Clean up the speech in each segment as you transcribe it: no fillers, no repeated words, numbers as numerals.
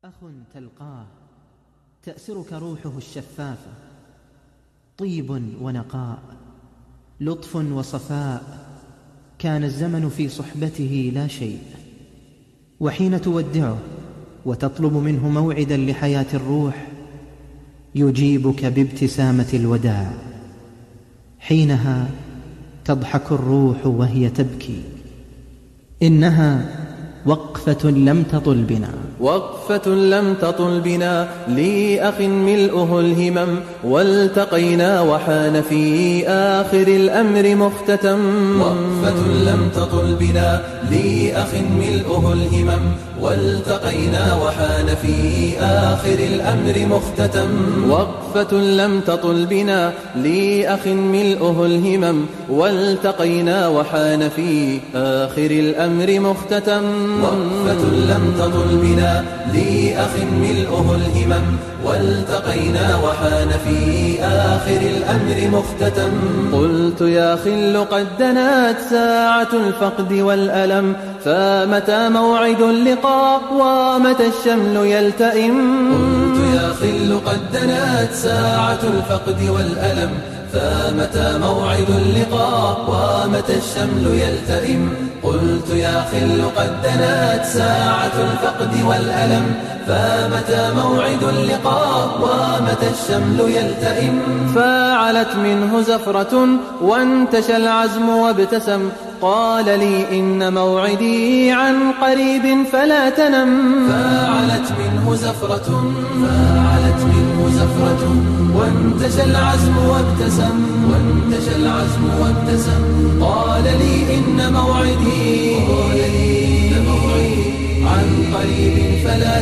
أخ تلقاه تأسرك روحه الشفافة، طيب ونقاء، لطف وصفاء، كان الزمن في صحبته لا شيء. وحين تودعه وتطلب منه موعدا لحياة الروح يجيبك بابتسامة الوداع، حينها تضحك الروح وهي تبكي. إنها وقفة لم تطل بنا، وقفة لم تطل بنا لي أخ ملؤه الهمم، والتقينا وحان في آخر الأمر مختتم. وقفة لم تطل بنا لي أخ ملؤه الهمم، والتقينا وحان في آخر الأمر مختتم. وقفة لم تطل بنا لي أخ ملؤه الهمم، والتقينا وحان في آخر الأمر مختتم. وقفة لم تطل بنا لي أخ ملؤه الهمم، والتقينا وحان في آخر الأمر مختتم. قلت يا خل قد دنت ساعة الفقد والألم، فمتى موعد اللقاء ومتى الشمل يلتئم. قلت يا خل قد دنت ساعة الفقد والألم، فمتى موعد اللقاء ومتى الشمل يلتئم. قلت يا خل قد دنت ساعة الفقد والألم، فمتى موعد اللقاء ومتى الشمل يلتئم. فعلت منه زفرة وانتشى العزم وابتسم، قال لي إن موعدي عن قريب فلا تنم. فعلت منه زفرة وانتشى العزم وابتسم، قال لي إن موعدي عن قريب فلا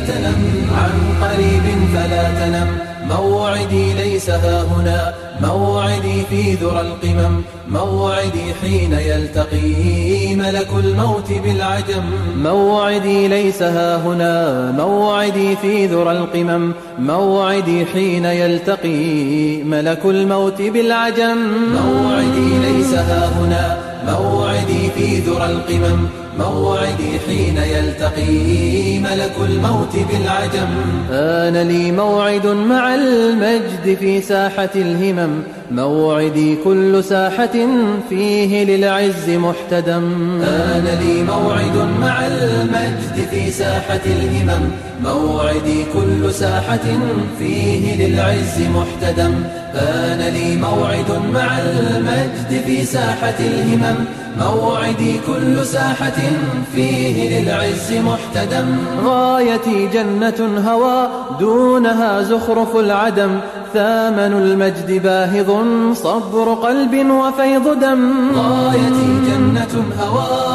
تنم. موعدي ليس هاهنا، موعدي في ذرى القمم، موعدي حين يلتقي ملك الموت بالعجم. موعدي ليس هاهنا، موعدي في ذرى القمم، موعدي حين يلتقي ملك الموت بالعجم. موعدي ليس هاهنا، موعدي في ذرى القمم، موعدي حين يلتقي ملك الموت بالعجم. آن لي موعد مع المجد في ساحة الهمم، موعدي كل ساحة فيه للعز محتدم. آن لي موعد مع المجد في ساحة الهمم، موعدي كل ساحة فيه للعز محتدم. آن لي موعد مع المجد في ساحة الهمم، موعدي كل ساحة فيه للعز محتدم. غايتي جنة هوى دونها زخرف العدم، ثامن المجد باهظ صبر قلب وفيض دم. غايتي جنة هوى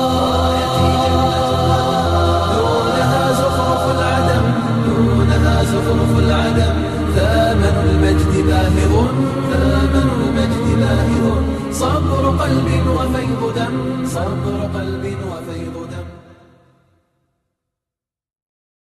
دونها زخرف العدم، ثامن المجد باهظ صبر قلب وفيض دم.